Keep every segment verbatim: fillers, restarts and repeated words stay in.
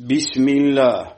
بسم الله.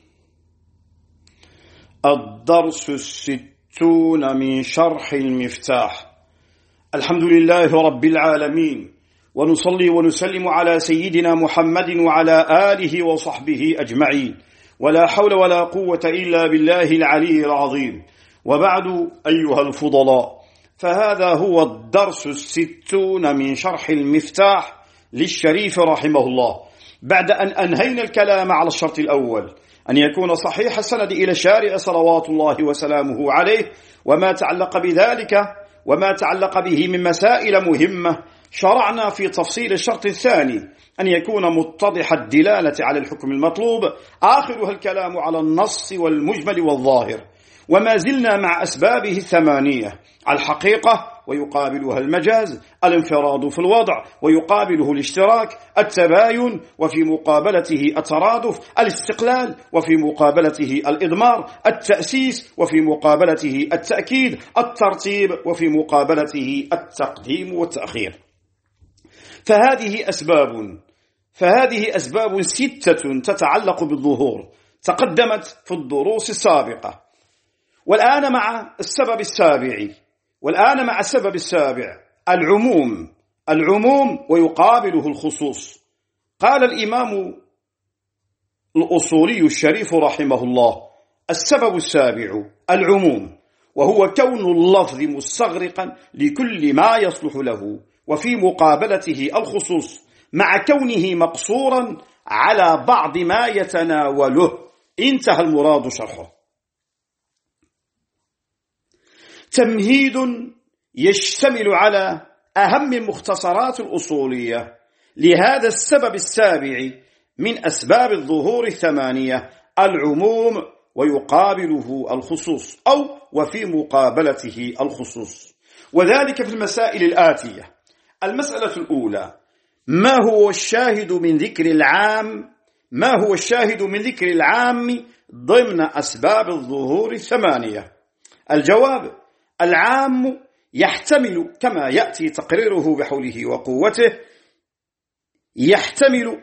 الدرس الستون من شرح المفتاح. الحمد لله رب العالمين، ونصلي ونسلم على سيدنا محمد وعلى آله وصحبه أجمعين، ولا حول ولا قوة إلا بالله العلي العظيم. وبعد أيها الفضلاء، فهذا هو الدرس الستون من شرح المفتاح للشريف رحمه الله، بعد أن أنهينا الكلام على الشرط الأول، أن يكون صحيح السند إلى الشارع صلوات الله وسلامه عليه، وما تعلق بذلك وما تعلق به من مسائل مهمة. شرعنا في تفصيل الشرط الثاني، أن يكون متضح الدلالة على الحكم المطلوب، آخرها الكلام على النص والمجمل والظاهر. وما زلنا مع أسبابه الثمانية: الحقيقة ويقابلها المجاز، الانفراد في الوضع ويقابله الاشتراك، التباين وفي مقابلته الترادف، الاستقلال وفي مقابلته الإضمار، التأسيس وفي مقابلته التأكيد، الترتيب وفي مقابلته التقديم والتأخير. فهذه أسباب فهذه أسباب ستة تتعلق بالظهور، تقدمت في الدروس السابقة. والآن مع السبب السابع والآن مع السبب السابع العموم العموم ويقابله الخصوص. قال الإمام الأصولي الشريف رحمه الله: السبب السابع العموم، وهو كون اللفظ مستغرقا لكل ما يصلح له، وفي مقابلته الخصوص مع كونه مقصورا على بعض ما يتناوله. انتهى المراد شرحه. تمهيد يشتمل على أهم المختصرات الأصولية لهذا السبب السابع من أسباب الظهور الثمانية: العموم ويقابله الخصوص، أو وفي مقابلته الخصوص، وذلك في المسائل الآتية. المسألة الأولى: ما هو الشاهد من ذكر العام ما هو الشاهد من ذكر العام ضمن أسباب الظهور الثمانية؟ الجواب: العام يحتمل، كما يأتي تقريره بحوله وقوته، يحتمل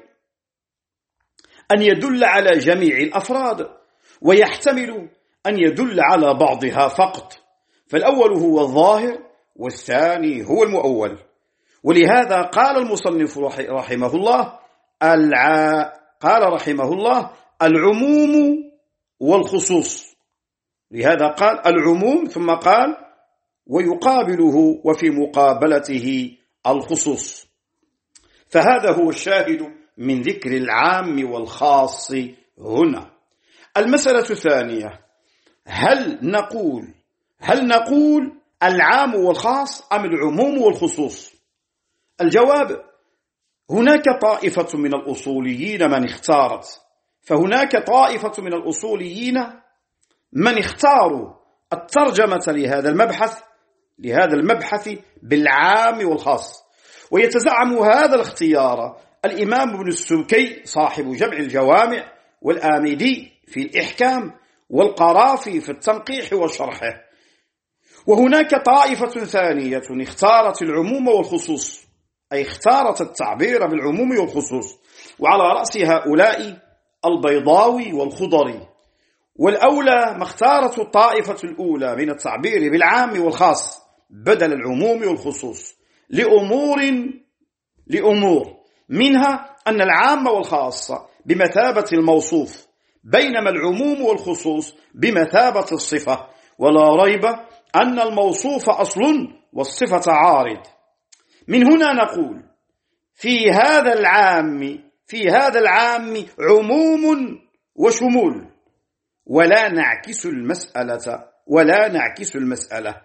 أن يدل على جميع الأفراد، ويحتمل أن يدل على بعضها فقط. فالأول هو الظاهر، والثاني هو المؤول. ولهذا قال المصنف رحمه الله الع... قال رحمه الله العموم والخصوص. لهذا قال العموم ثم قال ويقابله وفي مقابلته الخصوص. فهذا هو الشاهد من ذكر العام والخاص هنا. المسألة الثانية: هل نقول هل نقول العام والخاص أم العموم والخصوص؟ الجواب: هناك طائفة من الأصوليين من اختارت فهناك طائفة من الأصوليين من اختاروا الترجمة لهذا المبحث لهذا المبحث بالعام والخاص. ويتزعم هذا الاختيار الإمام ابن السبكي صاحب جمع الجوامع، والآمدي في الإحكام، والقرافي في التنقيح وشرحه. وهناك طائفة ثانية اختارت العموم والخصوص، أي اختارت التعبير بالعموم والخصوص، وعلى رأس هؤلاء البيضاوي والخضري. والأولى ما اختارت الطائفة الأولى من التعبير بالعام والخاص بدل العموم والخصوص لأمور لأمور منها أن العام والخاص بمثابة الموصوف، بينما العموم والخصوص بمثابة الصفة. ولا ريب أن الموصوف أصل والصفة عارض. من هنا نقول في هذا العام في هذا العام عموم وشمول، ولا نعكس المسألة ولا نعكس المسألة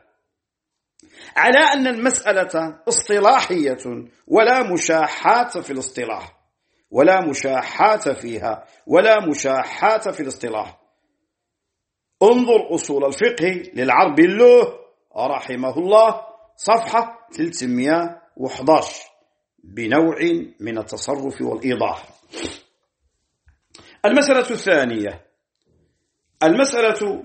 على أن المسألة اصطلاحية ولا مشاحات في الاصطلاح ولا مشاحات فيها ولا مشاحات في الاصطلاح. انظر أصول الفقه للعرب له رحمه الله صفحة ثلاثمائة وأحد عشر بنوع من التصرف والإيضاح. المسألة الثانية: المسألة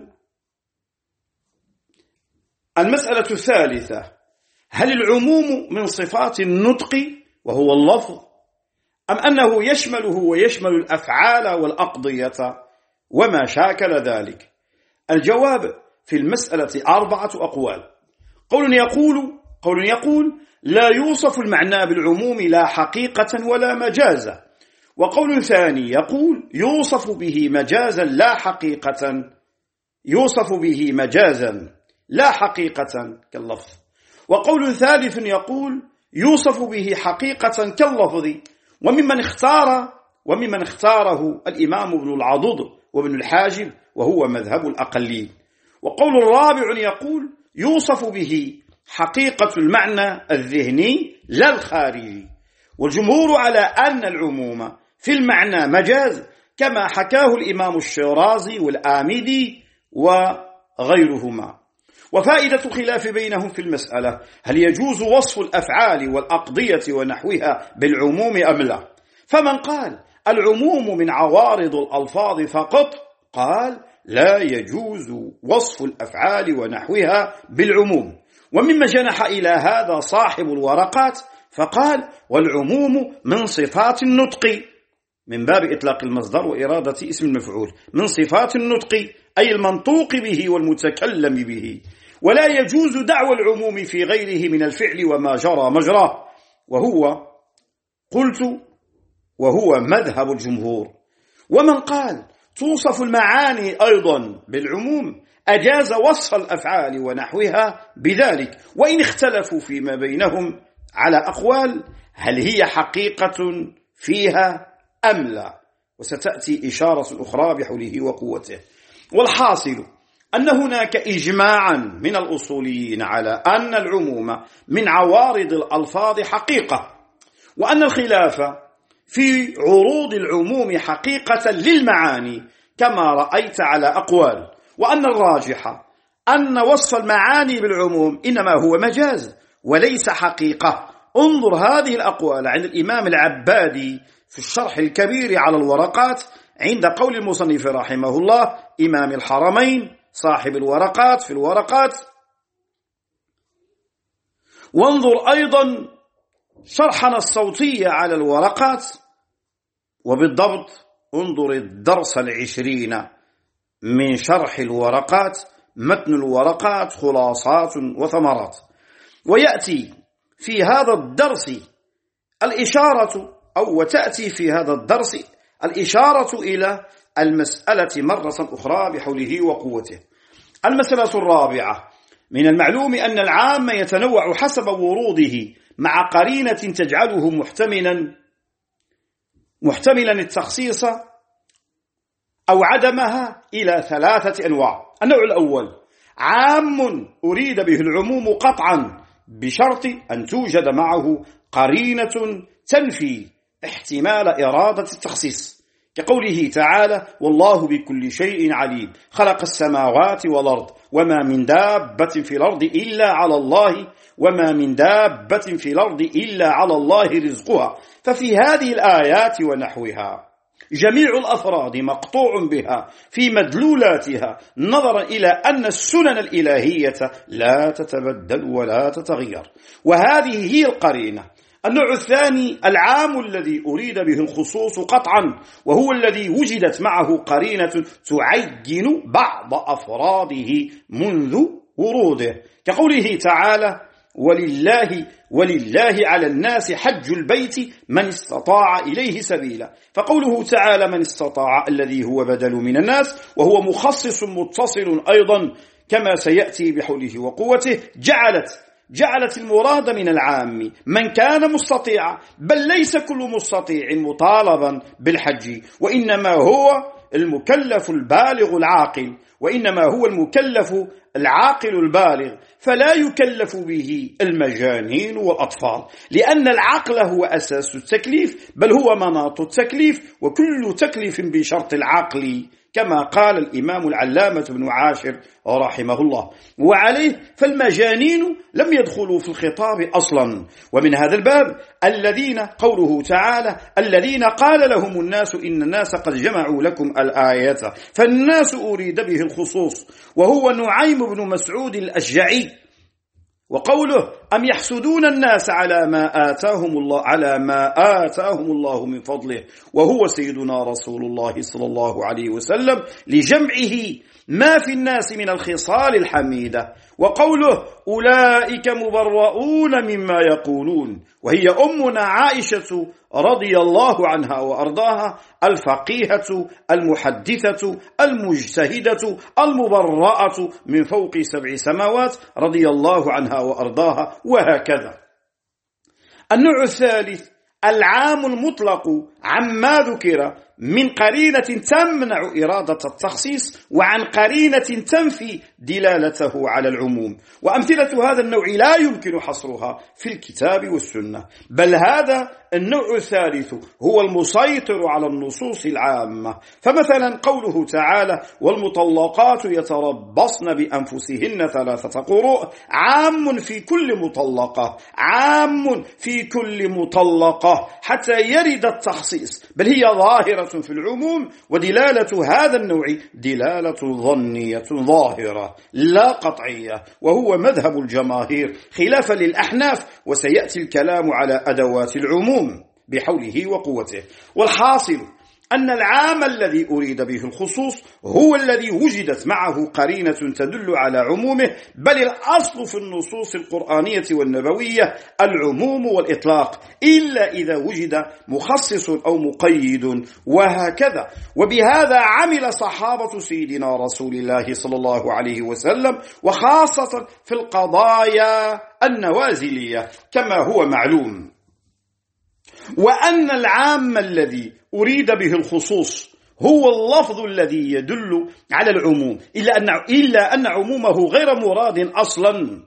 المسألة الثالثة: هل العموم من صفات النطق وهو اللفظ، أم أنه يشمله ويشمل الأفعال والأقضية وما شاكل ذلك؟ الجواب في المسألة أربعة أقوال. قول يقول قول يقول لا يوصف المعنى بالعموم لا حقيقة ولا مجازا، وقول ثاني يقول يوصف به مجازا لا حقيقة يوصف به مجازا لا حقيقة كاللفظ، وقول ثالث يقول يوصف به حقيقة كاللفظ، وممن اختار وممن اختاره الإمام ابن العضد وابن الحاجب وهو مذهب الأقلين. وقول الرابع يقول يوصف به حقيقة المعنى الذهني لا الخارجي، والجمهور على أن العموم في المعنى مجاز كما حكاه الإمام الشيرازي والآمدي وغيرهما. وفائدة الخلاف بينهم في المسألة هل يجوز وصف الأفعال والأقضية ونحوها بالعموم أم لا؟ فمن قال العموم من عوارض الألفاظ فقط قال لا يجوز وصف الأفعال ونحوها بالعموم. ومما جنح إلى هذا صاحب الورقات فقال والعموم من صفات النطق، من باب إطلاق المصدر وإرادة اسم المفعول، من صفات النطق أي المنطوق به والمتكلم به، ولا يجوز دعوى العموم في غيره من الفعل وما جرى مجراه، وهو قلت وهو مذهب الجمهور. ومن قال توصف المعاني أيضا بالعموم أجاز وصف الأفعال ونحوها بذلك، وإن اختلفوا فيما بينهم على أقوال هل هي حقيقة فيها أم لا، وستأتي إشارة أخرى بحوله وقوته. والحاصل أن هناك إجماعا من الأصوليين على أن العموم من عوارض الألفاظ حقيقة، وأن الخلاف في عروض العموم حقيقة للمعاني كما رأيت على أقوال، وأن الراجح أن وصف المعاني بالعموم إنما هو مجاز وليس حقيقة. انظر هذه الأقوال عند الإمام العبادي في الشرح الكبير على الورقات عند قول المصنف رحمه الله إمام الحرمين صاحب الورقات في الورقات. وانظر أيضا شرحنا الصوتي على الورقات، وبالضبط انظر الدرس العشرين من شرح الورقات، متن الورقات خلاصات وثمرات. ويأتي في هذا الدرس الإشارة أو وتأتي في هذا الدرس الإشارة إلى المسألة مرة أخرى بحوله وقوته. المسألة الرابعة: من المعلوم أن العام يتنوع حسب وروده مع قرينة تجعله محتملا محتملا التخصيص أو عدمها إلى ثلاثة أنواع. النوع الأول عام أريد به العموم قطعا بشرط أن توجد معه قرينة تنفي احتمال إرادة التخصيص، كقوله تعالى والله بكل شيء عليم خلق السماوات والأرض وما من دابة في الأرض إلا على الله وما من دابة في الأرض إلا على الله رزقها. ففي هذه الآيات ونحوها جميع الأفراد مقطوع بها في مدلولاتها نظرا إلى أن السنن الإلهية لا تتبدل ولا تتغير، وهذه هي القرينة. النوع الثاني العام الذي أريد به الخصوص قطعا، وهو الذي وجدت معه قرينة تعين بعض أفراده منذ وروده، كقوله تعالى ولله ولله على الناس حج البيت من استطاع إليه سبيلا. فقوله تعالى من استطاع الذي هو بدل من الناس وهو مخصص متصل أيضا كما سيأتي بحوله وقوته، جعلت جعلت المراد من العام من كان مستطيعا، بل ليس كل مستطيع مطالبا بالحج، وإنما هو المكلف البالغ العاقل وإنما هو المكلف العاقل البالغ، فلا يكلف به المجانين والأطفال، لأن العقل هو أساس التكليف بل هو مناط التكليف، وكل تكليف بشرط العقل كما قال الإمام العلامة بن عاشر رحمه الله. وعليه فالمجانين لم يدخلوا في الخطاب أصلا. ومن هذا الباب الذين قوله تعالى الذين قال لهم الناس إن الناس قد جمعوا لكم الآية، فالناس أريد به الخصوص، وهو نعيم بن مسعود الأشجعي وقوله أم يحسدون الناس على ما آتاهم الله على ما آتاهم الله من فضله وهو سيدنا رسول الله صلى الله عليه وسلم لجمعه ما في الناس من الخصال الحميدة. وقوله أولئك مبرؤون مما يقولون، وهي أمنا عائشة رضي الله عنها وأرضاها الفقيهة المحدثة المجتهدة المبرأة من فوق سبع سماوات رضي الله عنها وأرضاها، وهكذا. النوع الثالث العام المطلق عما ذكر من قرينة تمنع إرادة التخصيص وعن قرينة تنفي دلالته على العموم. وأمثلة هذا النوع لا يمكن حصرها في الكتاب والسنة، بل هذا النوع الثالث هو المسيطر على النصوص العامة. فمثلا قوله تعالى والمطلقات يتربصن بأنفسهن ثلاثة قروء عام في كل مطلقة، عام في كل مطلقة حتى يرد التخصيص، بل هي ظاهرة في العموم. ودلالة هذا النوع دلالة ظنية ظاهرة لا قطعية، وهو مذهب الجماهير خلافا للأحناف، وسيأتي الكلام على أدوات العموم بحوله وقوته. والحاصل أن العام الذي أريد به الخصوص هو الذي وجدت معه قرينة تدل على عمومه، بل الأصل في النصوص القرآنية والنبوية العموم والإطلاق، إلا إذا وجد مخصص أو مقيد، وهكذا. وبهذا عمل صحابة سيدنا رسول الله صلى الله عليه وسلم، وخاصة في القضايا النوازلية كما هو معلوم. وأن العام الذي أريد به الخصوص هو اللفظ الذي يدل على العموم، إلا أن, إلا أن عمومه غير مراد أصلا،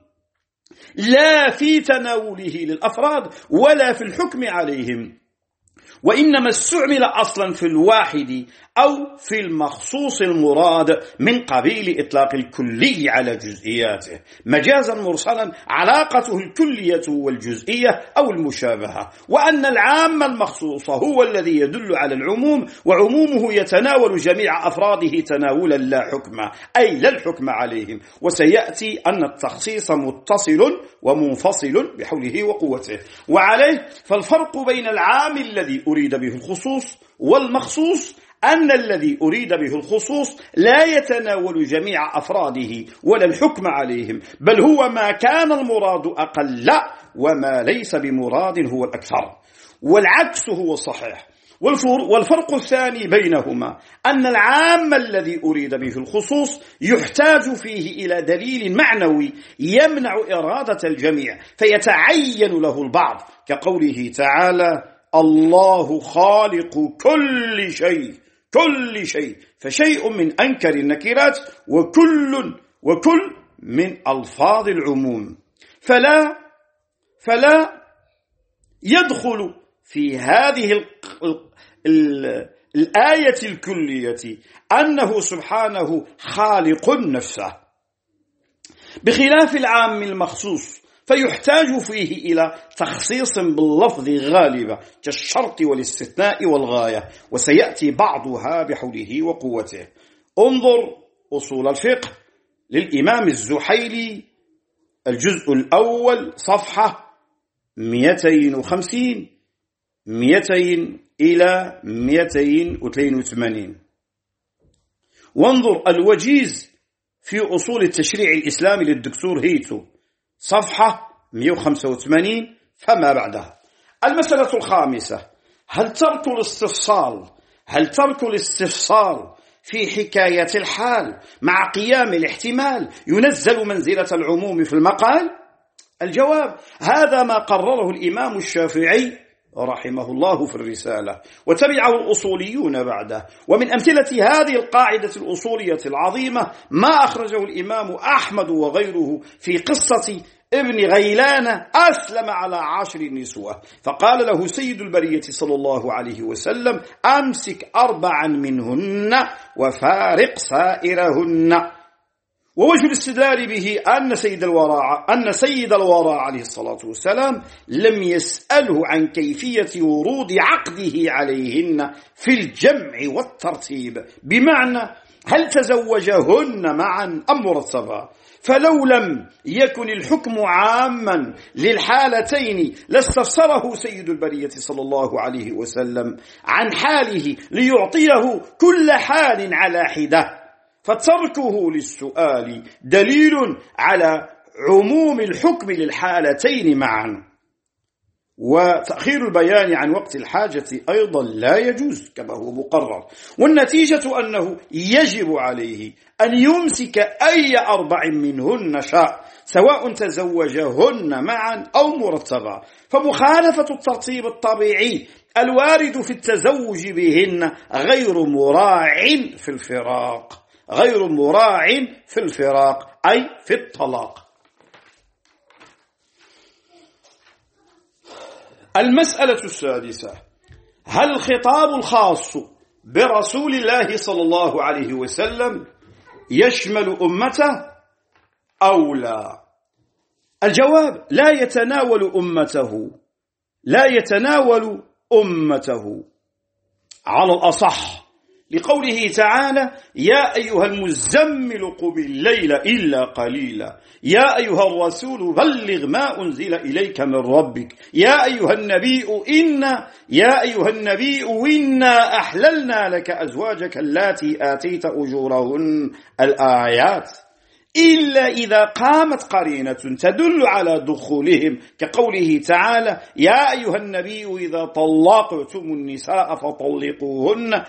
لا في تناوله للأفراد ولا في الحكم عليهم، وإنما استعمل أصلا في الواحد أو في المخصوص المراد من قبيل إطلاق الكلي على جزئياته، مجازا مرسلا علاقته الكلية والجزئية أو المشابهة. وأن العام المخصوص هو الذي يدل على العموم، وعمومه يتناول جميع أفراده تناولا لا حكم، أي لا الحكم عليهم. وسيأتي أن التخصيص متصل ومنفصل بحوله وقوته. وعليه فالفرق بين العام الذي أريد به الخصوص والمخصوص أن الذي أريد به الخصوص لا يتناول جميع أفراده ولا الحكم عليهم، بل هو ما كان المراد أقل، وما ليس بمراد هو الأكثر، والعكس هو الصحيح. والفرق الثاني بينهما أن العام الذي أريد به الخصوص يحتاج فيه إلى دليل معنوي يمنع إرادة الجميع فيتعين له البعض، كقوله تعالى الله خالق كل شيء، كل شيء، فشيء من أنكر النكرات وكل وكل من ألفاظ العموم، فلا فلا يدخل في هذه ال ال الآية الكلية أنه سبحانه خالق نفسه، بخلاف العام المخصوص فيحتاج فيه إلى تخصيص باللفظ غالبا كالشرط والاستثناء والغاية، وسيأتي بعضها بحوله وقوته. انظر أصول الفقه للإمام الزحيلي الجزء الأول صفحة مئتين وخمسين مئتين إلى مئتين واثنين وثمانين. وانظر الوجيز في أصول التشريع الإسلامي للدكتور هيتو صفحة مئة وخمسة وثمانين فما بعدها. المسألة الخامسة هل ترك الاستفصال هل ترك الاستفصال في حكاية الحال مع قيام الاحتمال ينزل منزلة العموم في المقال؟ الجواب هذا ما قرره الإمام الشافعي رحمه الله في الرسالة، وتبعه الأصوليون بعده. ومن أمثلة هذه القاعدة الأصولية العظيمة ما أخرجه الإمام أحمد وغيره في قصة ابن غيلان أسلم على عشر نسوة، فقال له سيد البرية صلى الله عليه وسلم أمسك أربعا منهن وفارق سائرهن. ووجه الاستدلال به أن سيد الورى أن سيد الورى عليه الصلاة والسلام لم يسأله عن كيفية ورود عقده عليهن في الجمع والترتيب، بمعنى هل تزوجهن معا أم مرتبا، فلو لم يكن الحكم عاما للحالتين لاستفسره سيد البرية صلى الله عليه وسلم عن حاله ليعطيه كل حال على حدة، فتركه للسؤال دليل على عموم الحكم للحالتين معا. وتأخير البيان عن وقت الحاجة أيضا لا يجوز كما هو مقرر، والنتيجة أنه يجب عليه أن يمسك أي أربع منهن شاء، سواء تزوجهن معا أو مرتبا، فمخالفة الترتيب الطبيعي الوارد في التزوج بهن غير مراع في الفراق، غير مراع في الفراق أي في الطلاق. المسألة السادسة: هل الخطاب الخاص برسول الله صلى الله عليه وسلم يشمل أمته أو لا؟ الجواب: لا يتناول أمته، لا يتناول أمته على الأصح، لقوله تعالى: يا أيها المزمل قم الليل إلا قليلا، يا أيها الرسول بلغ ما أنزل إليك من ربك، يا أيها النبي إنا يا أيها النبي إنا أحللنا لك أزواجك اللاتي آتيت أجورهن، الآيات، إلا إذا قامت قرينة تدل على دخولهم، كقوله تعالى: يا أيها النبي إذا طلقتم النساء فطلقوهن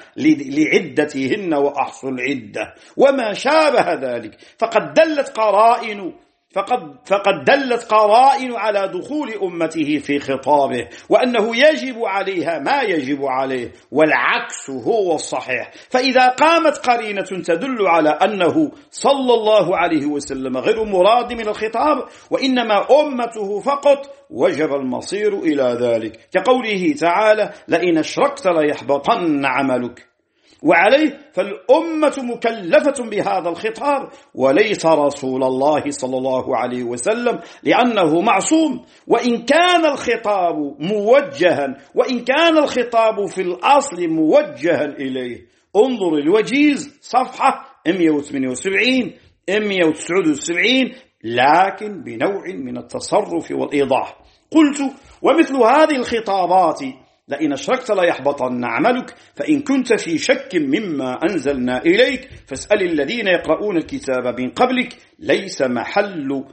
لعدتهن وأحصوا العدة، وما شابه ذلك، فقد دلت قرائن فقد, فقد دلت قرائن على دخول أمته في خطابه، وأنه يجب عليها ما يجب عليه، والعكس هو الصحيح. فإذا قامت قرينة تدل على أنه صلى الله عليه وسلم غير مراد من الخطاب وإنما أمته فقط، وجب المصير إلى ذلك، كقوله تعالى: لئن أشركت ليحبطن عملك. وعليه فالأمة مكلفة بهذا الخطاب وليس رسول الله صلى الله عليه وسلم، لأنه معصوم. وإن كان الخطاب موجها وإن كان الخطاب في الأصل موجها إليه، انظر الوجيز صفحة مئة وثمانية وسبعين مئة وتسعة وسبعين، لكن بنوع من التصرف والإيضاح. قلت: ومثل هذه الخطابات لئن أشركت ليحبطن عملك، فإن كنت في شك مما أنزلنا إليك فاسأل الذين يقرؤون الكتاب من قبلك، ليس محل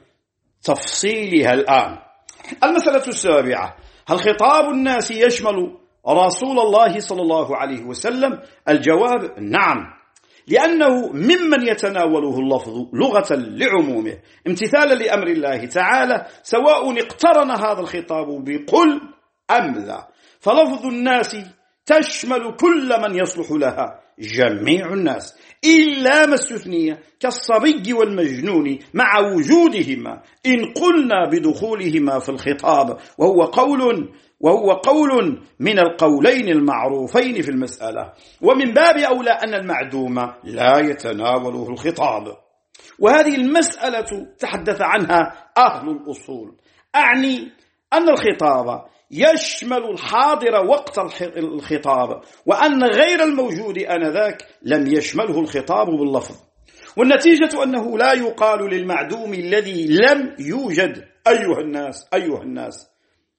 تفصيلها الآن. المسألة السابعة: هل خطاب الناس يشمل رسول الله صلى الله عليه وسلم؟ الجواب: نعم، لأنه ممن يتناوله اللفظ لغة لعمومه امتثالا لأمر الله تعالى، سواء اقترن هذا الخطاب بقل أم لا، فلفظ الناس تشمل كل من يصلح لها، جميع الناس إلا ما استثني كالصبي والمجنون مع وجودهما إن قلنا بدخولهما في الخطاب، وهو قول وهو قول من القولين المعروفين في المسألة، ومن باب أولى أن المعدوم لا يتناوله الخطاب. وهذه المسألة تحدث عنها أهل الأصول، أعني أن الخطاب يشمل الحاضر وقت الخطاب، وأن غير الموجود آنذاك لم يشمله الخطاب باللفظ. والنتيجة أنه لا يقال للمعدوم الذي لم يوجد أيها الناس أيها الناس.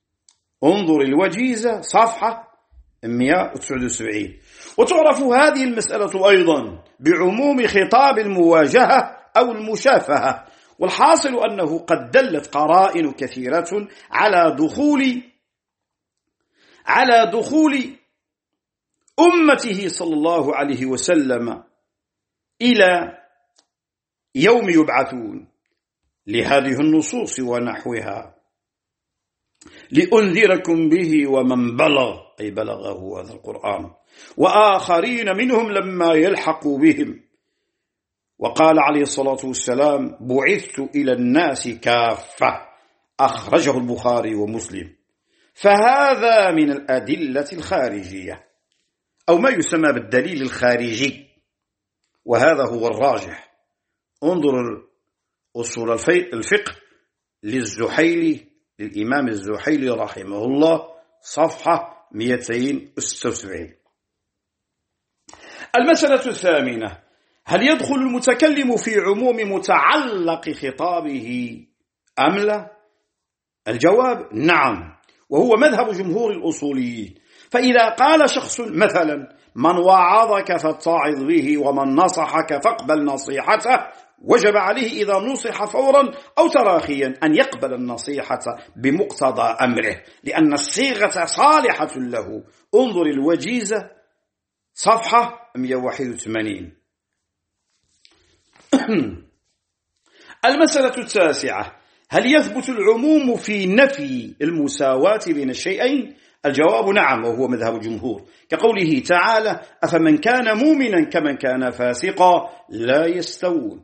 انظر الوجيزة صفحة مئة وتسعة وسبعين. وتعرف هذه المسألة أيضا بعموم خطاب المواجهة أو المشافهة، والحاصل أنه قد دلت قرائن كثيرة على دخول على دخول أمته صلى الله عليه وسلم إلى يوم يبعثون لهذه النصوص ونحوها: لأنذركم به ومن بلغ، أي بلغه هذا القرآن، وآخرين منهم لما يلحقوا بهم. وقال عليه الصلاة والسلام: بعثت إلى الناس كافة، أخرجه البخاري ومسلم. فهذا من الأدلة الخارجية أو ما يسمى بالدليل الخارجي، وهذا هو الراجح. انظر أصول الفقه للزحيلي للإمام الزحيلي رحمه الله صفحة مئتين وستة وسبعين. المسألة الثامنة: هل يدخل المتكلم في عموم متعلق خطابه أم لا؟ الجواب نعم، وهو مذهب جمهور الأصوليين. فإذا قال شخص مثلا من وعظك فاتعظ به ومن نصحك فاقبل نصيحته، وجب عليه إذا نصح فورا أو تراخيا أن يقبل النصيحة بمقتضى أمره، لأن الصيغة صالحة له. انظر الوجيزة صفحة مئة وواحد وثمانين. المسألة التاسعة: هل يثبت العموم في نفي المساواة بين الشيئين؟ الجواب نعم، وهو مذهب الجمهور، كقوله تعالى: أفمن كان مؤمنا كمن كان فاسقا لا يستوون،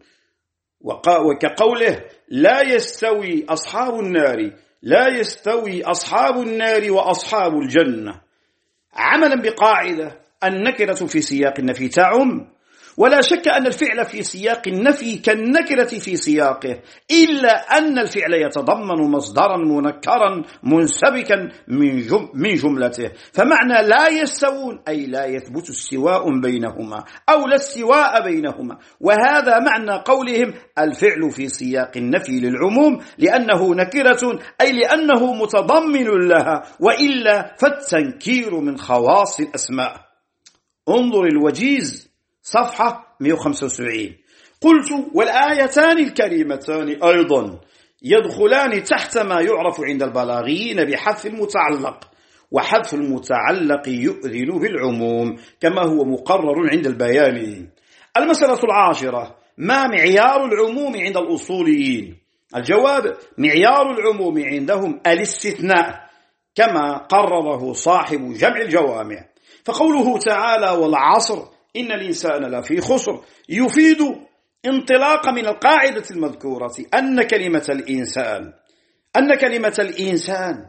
وكقوله: لا يستوي أصحاب النار لا يستوي أصحاب النار وأصحاب الجنة، عملا بقاعدة النكرة في سياق النفي تعم. ولا شك أن الفعل في سياق النفي كالنكرة في سياقه، إلا أن الفعل يتضمن مصدرا منكرا منسبكا من جملته، فمعنى لا يستوون أي لا يثبت استواء بينهما أو لا استواء بينهما. وهذا معنى قولهم الفعل في سياق النفي للعموم، لأنه نكرة أي لأنه متضمن لها، وإلا فالتنكير من خواص الأسماء. انظر الوجيز صفحة مئة وخمسة وسبعين. قلت: والآيتان الكريمتان أيضا يدخلان تحت ما يعرف عند البلاغيين بحذف المتعلق، وحذف المتعلق يؤذن بالعموم كما هو مقرر عند البيانيين. المسألة العاشرة: ما معيار العموم عند الأصوليين؟ الجواب: معيار العموم عندهم الاستثناء، كما قرره صاحب جمع الجوامع. فقوله تعالى: والعصر إن الإنسان لفي خسر، يفيد انطلاق من القاعدة المذكورة أن كلمة الإنسان أن كلمة الإنسان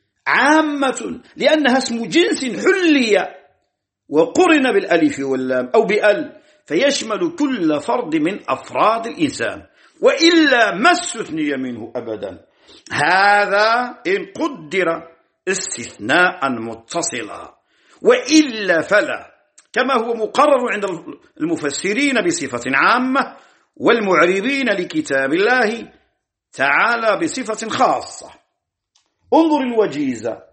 عامة، لأنها اسم جنس حلي وقرن بالألف واللام أو بأل، فيشمل كل فرد من أفراد الإنسان، وإلا ما استثني منه أبدا. هذا إن قدر استثناء متصلا، وإلا فلا، كما هو مقرر عند المفسرين بصفة عامة، والمعربين لكتاب الله تعالى بصفة خاصة. انظر الوجيزة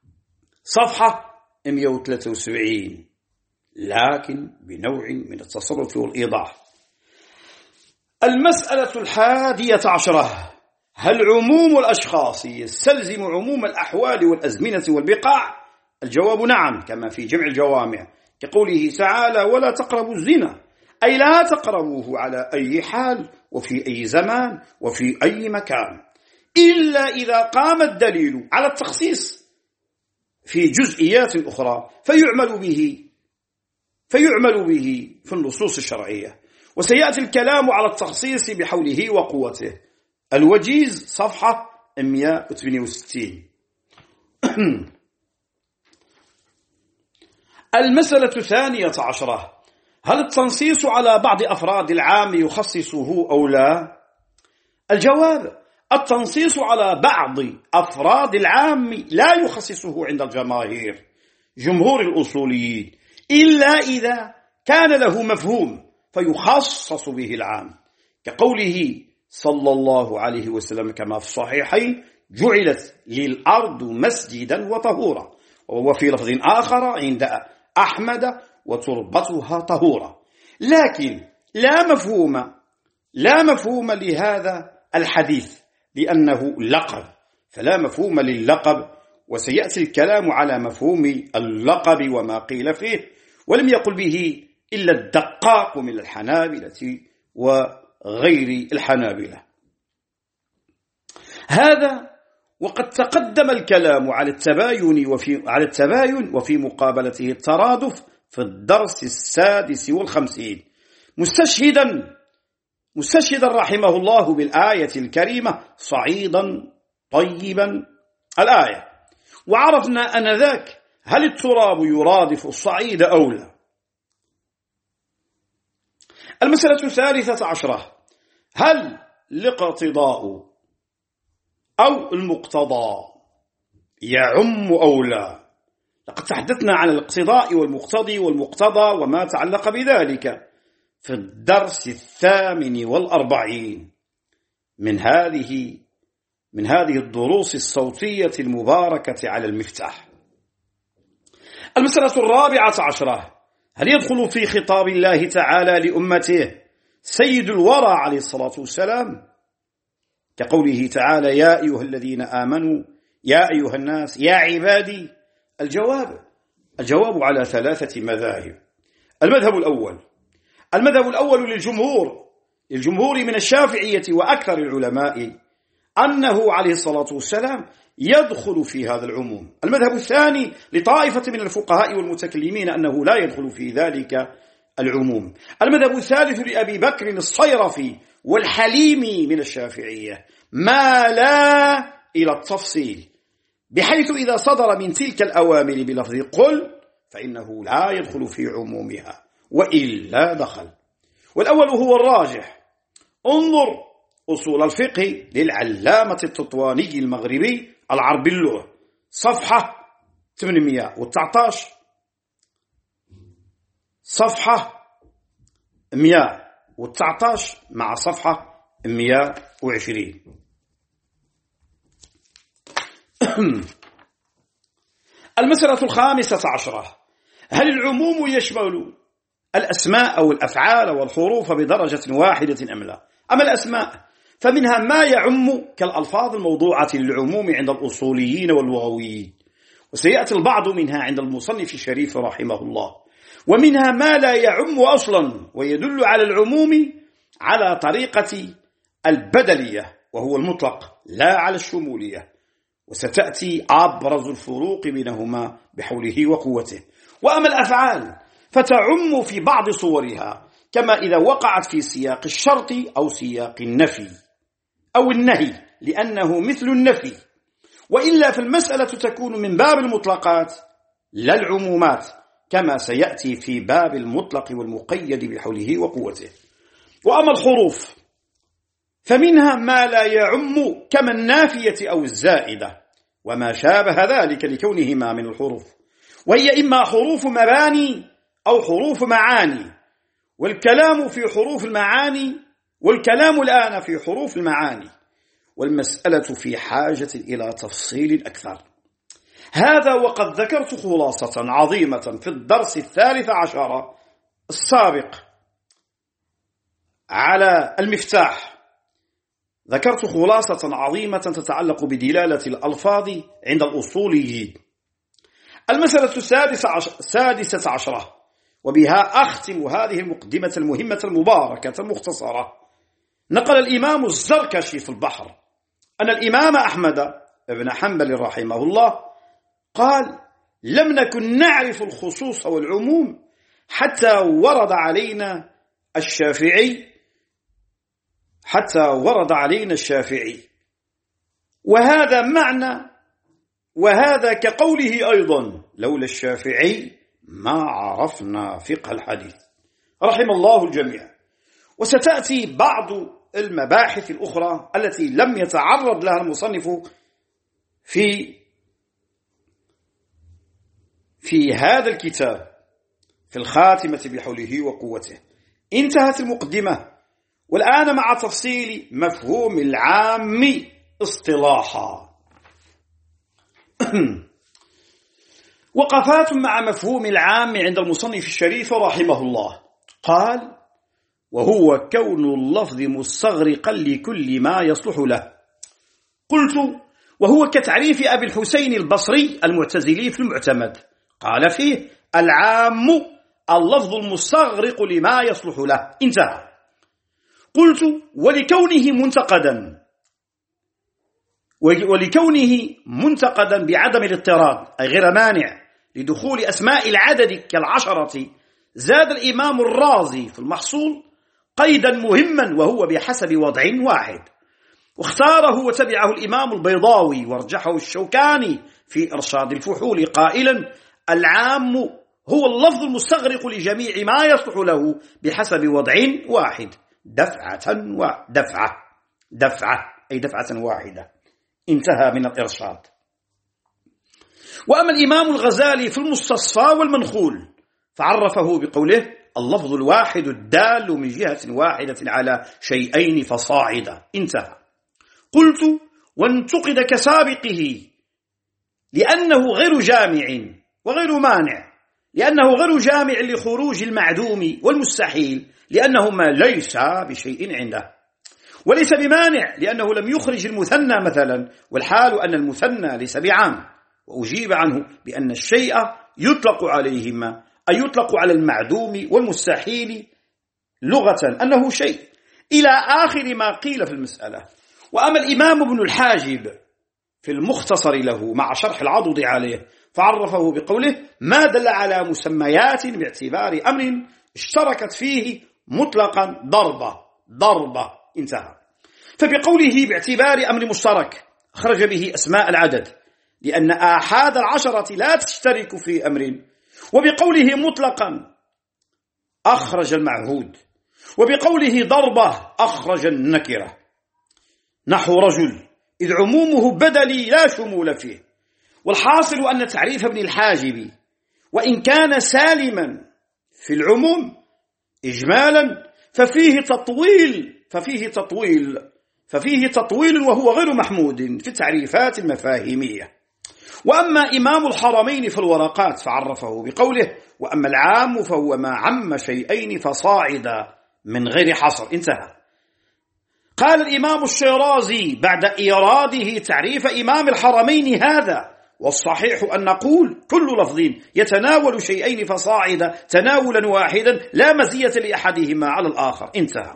صفحة مئة وثلاثة وسبعين، لكن بنوع من التصرف والإيضاح. المسألة الحادية عشرة: هل عموم الأشخاص يستلزم عموم الأحوال والأزمنة والبقاع؟ الجواب نعم، كما في جمع الجوامع، كقوله تعالى: ولا تقربوا الزنا، أي لا تقربوه على أي حال وفي أي زمان وفي أي مكان، إلا إذا قام الدليل على التخصيص في جزئيات أخرى فيعمل به فيعمل به في النصوص الشرعية. وسيأتي الكلام على التخصيص بحوله وقوته. الوجيز صفحة مئة وثمانية وستين. المسألة الثانية عشرة: هل التنصيص على بعض أفراد العام يخصصه أو لا؟ الجواب: التنصيص على بعض أفراد العام لا يخصصه عند الجماهير جمهور الأصوليين، إلا إذا كان له مفهوم فيخصص به العام، كقوله صلى الله عليه وسلم كما في الصحيحين: جعلت للأرض مسجدا وطهورا، وفي لفظ آخر عند أحمد: وتربتها طهورا. لكن لا مفهوم لا مفهوم لهذا الحديث لأنه لقب، فلا مفهوم لللقب، وسيأتي الكلام على مفهوم اللقب وما قيل فيه، ولم يقل به إلا الدقاق من الحنابلة وغير الحنابلة. هذا وقد تقدم الكلام على التباين وفي على التباين وفي مقابلته الترادف في الدرس السادس والخمسين، مستشهدا مستشهدا رحمه الله بالآية الكريمة: صعيدا طيبا الآية. وعرفنا أنذاك هل التراب يرادف الصعيد أو لا. المسألة الثالثة عشرة: هل الاقتضاء أو المقتضى يعم أو لا؟ لقد تحدثنا عن الاقتضاء والمقتضي والمقتضى وما تعلق بذلك، في الدرس الثامن والأربعين من هذه من هذه الدروس الصوتية المباركة على المفتاح. المسألة الرابعة عشرة: هل يدخل في خطاب الله تعالى لأمته سيد الورى عليه الصلاة والسلام كقوله تعالى: يا أيها الذين آمنوا يا أيها الناس يا عبادي؟ الجواب الجواب على ثلاثة مذاهب. المذهب الأول المذهب الأول للجمهور للجمهور من الشافعية وأكثر العلماء أنه عليه الصلاة والسلام يدخل في هذا العموم. المذهب الثاني لطائفة من الفقهاء والمتكلمين أنه لا يدخل في ذلك العموم. المذهب الثالث لأبي بكر الصيرفي والحليمي من الشافعية مال إلى التفصيل، بحيث إذا صدر من تلك الأوامر بلفظ قل فإنه لا يدخل في عمومها وإلا دخل. والأول هو الراجح. انظر أصول الفقه للعلامة التطواني المغربي العربي اللغة، صفحة ثمانمائة وتسعة عشر صفحة مئة وتسعة عشر مع صفحة مئة وعشرين. المسألة الخامسة عشرة: هل العموم يشمل الأسماء أو الأفعال والحروف بدرجة واحدة أم لا؟ أما الأسماء فمنها ما يعم كالألفاظ الموضوعة للعموم عند الأصوليين واللغويين، وسيأتي البعض منها عند المصنف الشريف رحمه الله، ومنها ما لا يعم أصلا ويدل على العموم على طريقة البدلية وهو المطلق لا على الشمولية، وستأتي أبرز الفروق بينهما بحوله وقوته. وأما الأفعال فتعم في بعض صورها، كما إذا وقعت في سياق الشرط أو سياق النفي أو النهي لأنه مثل النفي، وإلا فالمسألة تكون من باب المطلقات لا العمومات، كما سيأتي في باب المطلق والمقيد بحوله وقوته. وأما الحروف فمنها ما لا يعم كما النافية أو الزائدة وما شابه ذلك لكونهما من الحروف، وهي إما حروف مباني أو حروف معاني، والكلام في حروف المعاني والكلام الآن في حروف المعاني، والمسألة في حاجة إلى تفصيل أكثر. هذا وقد ذكرت خلاصة عظيمة في الدرس الثالث عشر السابق على المفتاح، ذكرت خلاصة عظيمة تتعلق بدلالة الألفاظ عند الأصوليين. المسألة السادسة عشرة، وبها أختم هذه المقدمة المهمة المباركة المختصرة. نقل الإمام الزركشي في البحر أن الإمام أحمد بن حنبل رحمه الله قال: لم نكن نعرف الخصوص والعموم حتى ورد علينا الشافعي حتى ورد علينا الشافعي وهذا معنى وهذا كقوله أيضا: لولا الشافعي ما عرفنا فقه الحديث. رحم الله الجميع. وستأتي بعض المباحث الأخرى التي لم يتعرض لها المصنف في في هذا الكتاب في الخاتمة بحوله وقوته. انتهت المقدمة، والآن مع تفصيل مفهوم العام اصطلاحا. وقفات مع مفهوم العام عند المصنف الشريف رحمه الله. قال: وهو كون اللفظ مستغرقا لكل ما يصلح له. قلت: وهو كتعريف أبي الحسين البصري المعتزلي في المعتمد، قال فيه: العام اللفظ المستغرق لما يصلح له. انتهى. قلت: ولكونه منتقدا ولكونه منتقدا بعدم الاضطراد أي غير مانع لدخول أسماء العدد كالعشرة، زاد الإمام الرازي في المحصول قيدا مهما وهو بحسب وضع واحد، واختاره وتبعه الإمام البيضاوي ورجحه الشوكاني في إرشاد الفحول قائلا: العام هو اللفظ المستغرق لجميع ما يصلح له بحسب وضع واحد، دفعة ودفعة دفعة أي دفعة واحدة. انتهى من الإرشاد. وأما الإمام الغزالي في المستصفى والمنخول فعرفه بقوله: اللفظ الواحد الدال من جهة واحدة على شيئين فصاعدا. انتهى. قلت: وانتقد كسابقه لأنه غير جامع وغير مانع، لأنه غير جامع لخروج المعدوم والمستحيل لأنهما ليس بشيء عنده، وليس بمانع لأنه لم يخرج المثنى مثلا، والحال أن المثنى ليس بعام. وأجيب عنه بأن الشيء يطلق عليهما، أي يطلق على المعدوم والمستحيل لغة أنه شيء، إلى آخر ما قيل في المسألة. وأما الإمام ابن الحاجب في المختصر له مع شرح العضد عليه فعرفه بقوله: ما دل على مسميات باعتبار أمر اشتركت فيه مطلقا ضربة ضربة. انتهى. فبقوله باعتبار أمر مشترك خرج به أسماء العدد، لأن آحاد العشرة لا تشترك في أمر، وبقوله مطلقا أخرج المعهود، وبقوله ضربة أخرج النكرة. نحو رجل، إذ عمومه بدلي لا شمول فيه. والحاصل أن تعريف ابن الحاجب وإن كان سالما في العموم إجمالا ففيه تطويل ففيه تطويل ففيه تطويل وهو غير محمود في التعريفات المفاهيمية. وأما إمام الحرمين في الورقات فعرفه بقوله: وأما العام فهو ما عم شيئين فصاعدا من غير حصر. انتهى. قال الإمام الشيرازي بعد إيراده تعريف إمام الحرمين هذا: والصحيح أن نقول كل لفظ يتناول شيئين فصاعدا تناولا واحدا لا مزية لأحدهما على الآخر. انتهى.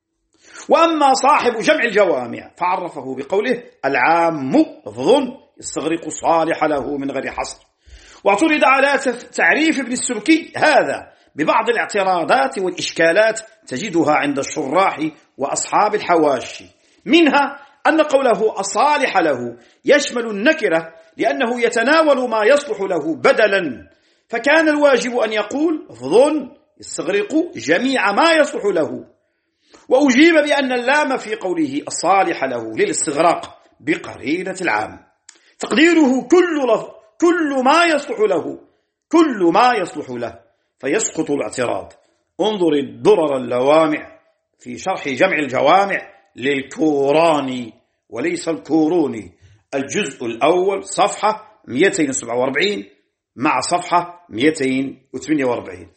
وأما صاحب جمع الجوامع فعرفه بقوله: العام لفظ يستغرق صالح له من غير حصر. واعترض على تعريف ابن السبكي هذا ببعض الاعتراضات والإشكالات تجدها عند الشراح وأصحاب الحواشي، منها أن قوله أصالح له يشمل النكرة لأنه يتناول ما يصلح له بدلا، فكان الواجب أن يقول لفظ يستغرق جميع ما يصلح له. وأجيب بأن اللام في قوله أصالح له للاستغراق بقرينة العام، تقديره كل لفظ كل ما يصلح له كل ما يصلح له فيسقط الاعتراض. انظر الدرر اللوامع في شرح جمع الجوامع للكوراني وليس الكوروني، الجزء الأول صفحة مئتين وسبعة وأربعين مع صفحة مئتين وثمانية وأربعين.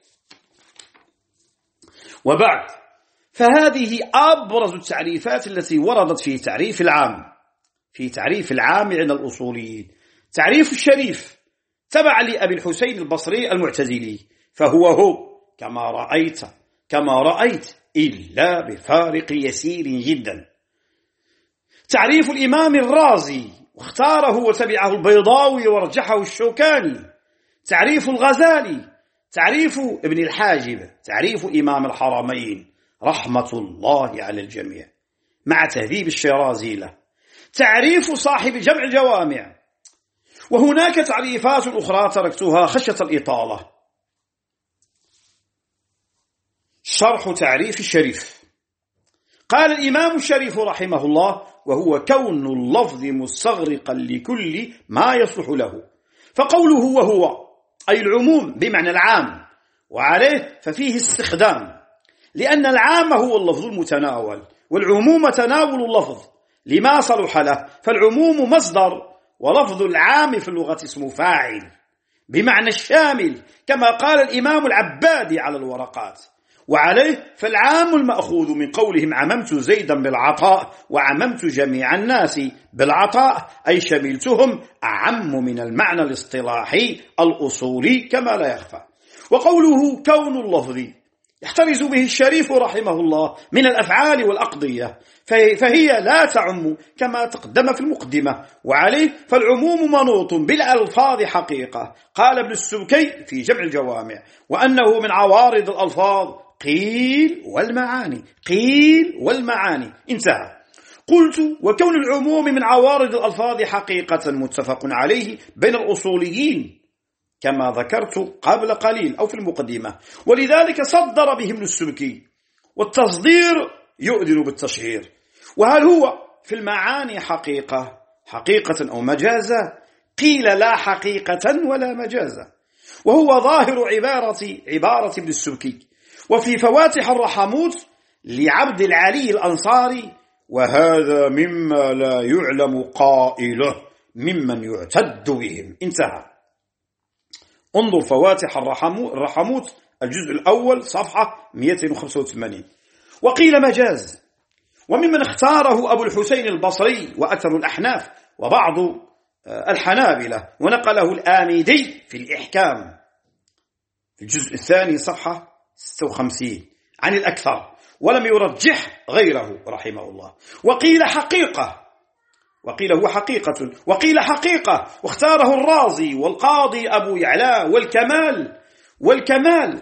وبعد، فهذه أبرز التعريفات التي وردت في تعريف العام في تعريف العام عند الأصوليين. تعريف الشريف تبع لأبي الحسين البصري المعتزلي، فهو هو كما رأيت كما رأيت إلا بفارق يسير جدا. تعريف الإمام الرازي واختاره وتبعه البيضاوي ورجحه الشوكاني. تعريف الغزالي، تعريف ابن الحاجب، تعريف إمام الحرمين رحمة الله على الجميع مع تهذيب الشيرازي له. تعريف صاحب جمع الجوامع. وهناك تعريفات أخرى تركتها خشية الإطالة. شرح تعريف الشريف. قال الإمام الشريف رحمه الله: وهو كون اللفظ مستغرقا لكل ما يصلح له. فقوله وهو أي العموم بمعنى العام، وعليه ففيه استخدام، لأن العام هو اللفظ المتناول، والعموم تناول اللفظ لما صلح له، فالعموم مصدر، ولفظ العام في اللغة اسم فاعل بمعنى الشامل، كما قال الإمام العبادي على الورقات. وعليه فالعام المأخوذ من قولهم عممت زيدا بالعطاء وعممت جميع الناس بالعطاء، أي شملتهم، أعم من المعنى الاصطلاحي الأصولي كما لا يخفى. وقوله كون اللفظ يحترز به الشريف رحمه الله من الأفعال والأقضية، فهي لا تعم كما تقدم في المقدمة. وعليه فالعموم منوط بالألفاظ حقيقة. قال ابن السبكي في جمع الجوامع: وأنه من عوارض الألفاظ قيل والمعاني قيل والمعاني. انتهى. قلت: وكون العموم من عوارض الألفاظ حقيقة متفق عليه بين الأصوليين كما ذكرت قبل قليل أو في المقدمة، ولذلك صدر به ابن السبكي، والتصدير يؤذن بالتشهير. وهل هو في المعاني حقيقة حقيقة أو مجازة؟ قيل لا حقيقة ولا مجازة، وهو ظاهر عبارة عبارة ابن السبكي. وفي فواتح الرحموت لعبد العلي الأنصاري: وهذا مما لا يعلم قائله ممن يعتد بهم. انتهى. انظر فواتح الرحموت الجزء الأول صفحة مئتين وخمسة وثمانين. وقيل مجاز، وممن اختاره أبو الحسين البصري وأكثر الأحناف وبعض الحنابلة، ونقله الآميدي في الإحكام في الجزء الثاني صفحة ستة وخمسين عن الأكثر، ولم يرجح غيره رحمه الله. وقيل حقيقة، وقيل هو حقيقة، وقيل حقيقة، واختاره الرازي والقاضي أبو يعلى والكمال والكمال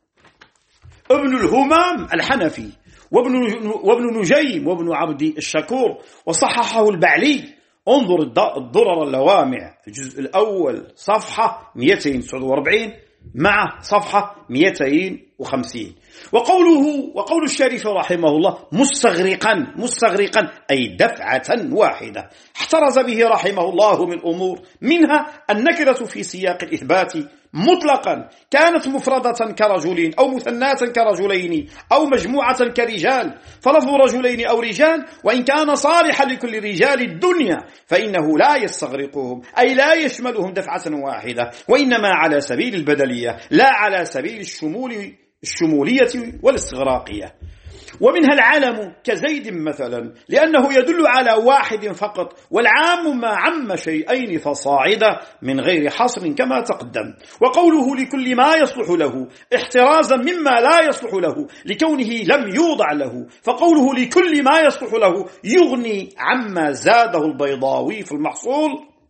ابن الهمام الحنفي وابن وابن نجيم وابن عبد الشكور، وصححه البعلي. انظر الضرر اللوامع الجزء الأول صفحة مئتين وتسعة وأربعين مع صفحة مئتين وخمسين. وقوله وقول الشريف رحمه الله مستغرقا مستغرقا أي دفعة واحدة، احترز به رحمه الله من أمور، منها النكرة في سياق الإثبات مطلقا كانت مفردة كرجلين أو مثناة كرجلين أو مجموعة كرجال، فلفظ رجلين أو رجال وإن كان صالحا لكل رجال الدنيا فإنه لا يستغرقهم، أي لا يشملهم دفعة واحدة، وإنما على سبيل البدلية لا على سبيل الشمول الشمولية والاستغراقية. ومنها العلم كزيد مثلا، لأنه يدل على واحد فقط، والعام ما عم شيئين فصاعدا من غير حصر كما تقدم. وقوله لكل ما يصلح له احترازا مما لا يصلح له لكونه لم يوضع له، فقوله لكل ما يصلح له يغني عما زاده البيضاوي في المحصول،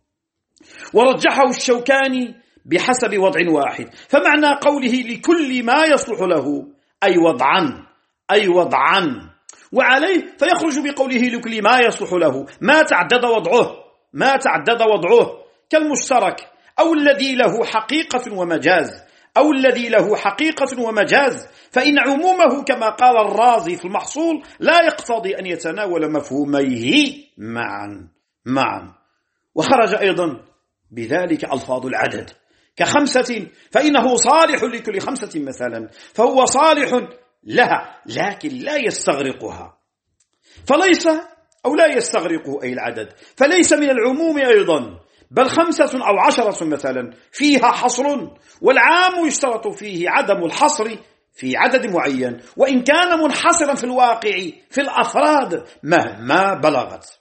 ورجحه الشوكاني بحسب وضع واحد. فمعنى قوله لكل ما يصلح له أي وضعا أي وضعا، وعليه فيخرج بقوله لكل ما يصلح له ما تعدد وضعه ما تعدد وضعه كالمشترك أو الذي له حقيقة ومجاز أو الذي له حقيقة ومجاز، فإن عمومه كما قال الرازي في المحصول لا يقتضي أن يتناول مفهوميه معا معا. وخرج أيضا بذلك ألفاظ العدد كخمسة، فإنه صالح لكل خمسة مثلا، فهو صالح لها لكن لا يستغرقها، فليس أو لا يستغرقه أي العدد، فليس من العموم أيضا، بل خمسة أو عشرة مثلا فيها حصر، والعام يشترط فيه عدم الحصر في عدد معين وإن كان منحصرا في الواقع في الأفراد مهما بلغت.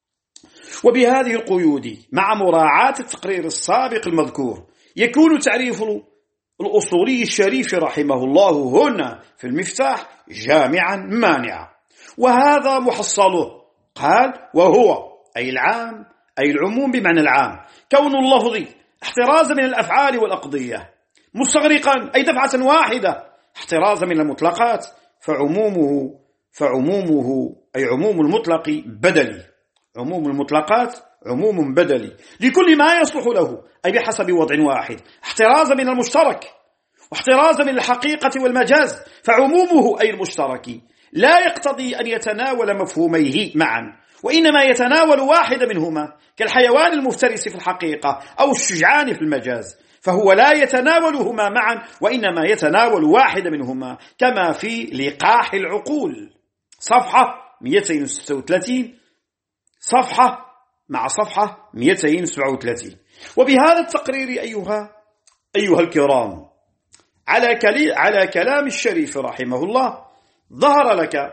وبهذه القيود مع مراعاة التقرير السابق المذكور يكون تعريف الأصولي الشريف رحمه الله هنا في المفتاح جامعا مانعا، وهذا محصله. قال وهو أي العام أي العموم بمعنى العام، كون اللفظ احتراز من الأفعال والأقضية، مستغرقا أي دفعة واحدة احتراز من المطلقات، فعمومه فعمومه أي عموم المطلق بدلي، عموم المطلقات عموم بدلي لكل ما يصلح له أي بحسب وضع واحد، احتراز من المشترك واحتراز من الحقيقة والمجاز، فعمومه أي المشترك لا يقتضي أن يتناول مفهوميه معا، وإنما يتناول واحد منهما كالحيوان المفترس في الحقيقة أو الشجعان في المجاز، فهو لا يتناولهما معا وإنما يتناول واحد منهما، كما في لقاح العقول صفحة مئتين وستة وثلاثين صفحة مع صفحة مئتين وسبعة وثلاثين. وبهذا التقرير أيها أيها الكرام على كلي على كلام الشريف رحمه الله ظهر لك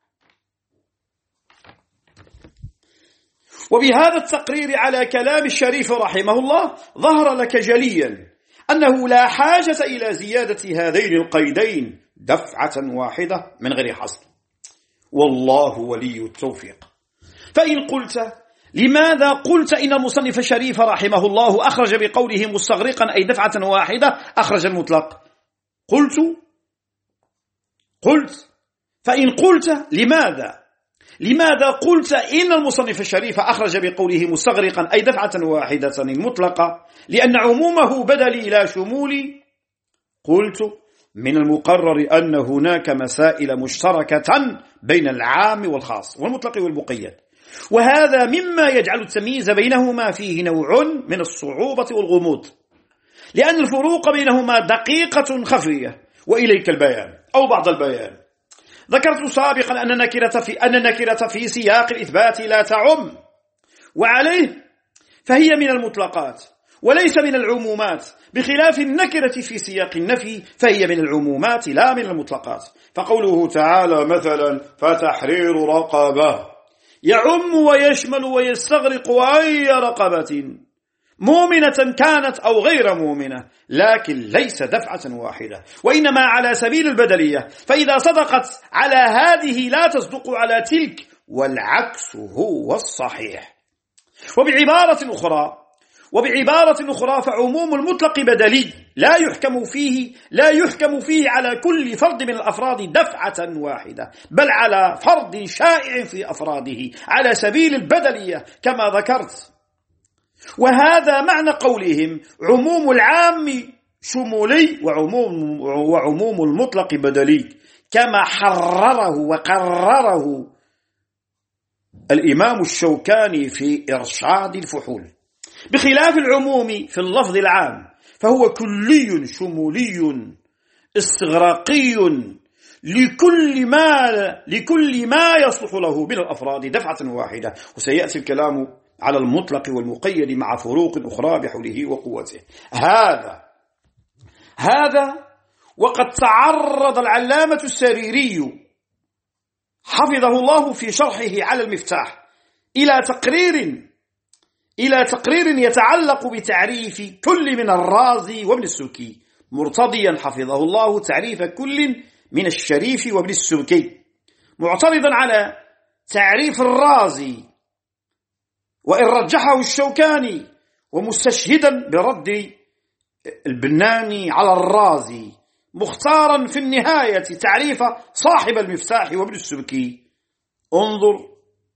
وبهذا التقرير على كلام الشريف رحمه الله ظهر لك جليا أنه لا حاجة إلى زيادة هذين القيدين دفعة واحدة من غير حصر، والله ولي التوفيق. فإن قلت لماذا قلت إن المصنف الشريف رحمه الله أخرج بقوله مستغرقا أي دفعة واحدة أخرج المطلق؟ قلت قلت فإن قلت لماذا لماذا قلت إن المصنف الشريف أخرج بقوله مستغرقا أي دفعة واحدة المطلقة لأن عمومه بدلي لا شمولي؟ قلت من المقرر أن هناك مسائل مشتركة بين العام والخاص والمطلق والمقيد، وهذا مما يجعل التمييز بينهما فيه نوع من الصعوبة والغموض، لأن الفروق بينهما دقيقة خفية. وإليك البيان. أو بعض البيان. ذكرت سابقا أن النكرة في أن النكرة في سياق الإثبات لا تعم، وعليه فهي من المطلقات وليس من العمومات، بخلاف النكرة في سياق النفي فهي من العمومات لا من المطلقات. فقوله تعالى مثلا فتحرير رقبة يعم ويشمل ويستغرق أي رقبة مؤمنة كانت أو غير مؤمنة، لكن ليس دفعة واحدة، وإنما على سبيل البدلية، فإذا صدقت على هذه لا تصدق على تلك، والعكس هو الصحيح. وبعبارة أخرى وبعبارة أخرى فعموم المطلق بدلي لا يحكم فيه لا يحكم فيه على كل فرد من الأفراد دفعة واحدة، بل على فرد شائع في أفراده على سبيل البدلية كما ذكرت. وهذا معنى قولهم عموم العام شمولي وعموم, وعموم المطلق بدلي، كما حرره وقرره الإمام الشوكاني في إرشاد الفحول. بخلاف العموم في اللفظ العام فهو كلي شمولي استغراقي لكل ما لكل ما يصلح له من الأفراد دفعة واحدة. وسيأتي الكلام على المطلق والمقيد مع فروق أخرى بحوله وقوته. هذا هذا وقد تعرض العلامة السريري حفظه الله في شرحه على المفتاح إلى تقرير إلى تقرير يتعلق بتعريف كل من الرازي وابن السبكي، مرتضيا حفظه الله تعريف كل من الشريف وابن السبكي، معترضا على تعريف الرازي وإن رجحه الشوكاني، ومستشهدا برد البناني على الرازي، مختارا في النهاية تعريف صاحب المفتاح وابن السبكي. انظر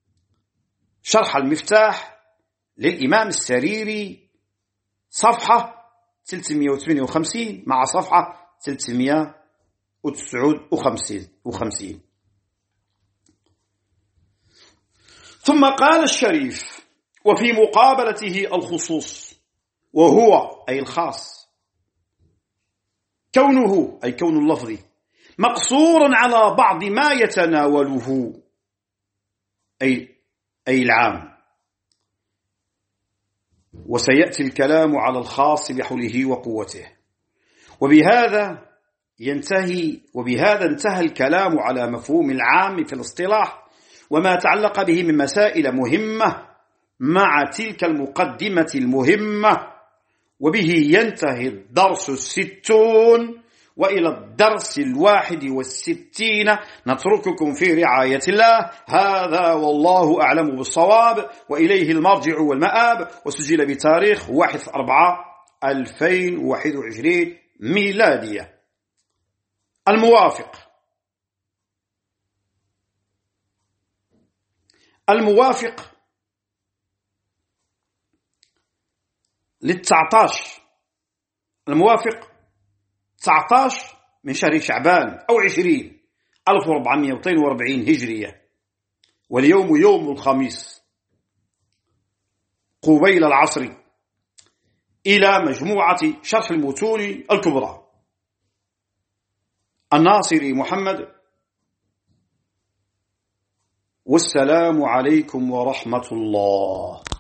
شرح المفتاح للإمام السريري صفحة ثلاثمئة وثمانية وخمسين مع صفحة ثلاثمئة وتسعة وخمسين. ثم قال الشريف وفي مقابلته الخصوص، وهو أي الخاص، كونه أي كون اللفظ مقصورا على بعض ما يتناوله أي, أي العام. وسيأتي الكلام على الخاص بحوله وقوته. وبهذا ينتهي وبهذا انتهى الكلام على مفهوم العام في الاصطلاح وما تعلق به من مسائل مهمة مع تلك المقدمة المهمة. وبه ينتهي الدرس الستون، وإلى الدرس الواحد والستين نترككم في رعاية الله. هذا والله أعلم بالصواب، وإليه المرجع والمآب. وسجل بتاريخ واحد أربعة ألفين وواحد وعشرين ميلادية، الموافق الموافق للتسعتاش الموافق تسعتاش من شهر شعبان أو عشرين ألف وأربعمئة واثنين وأربعين هجرية، واليوم يوم الخميس قبيل العصر، إلى مجموعة شرح المتون الكبرى الناصري محمد. والسلام عليكم ورحمة الله.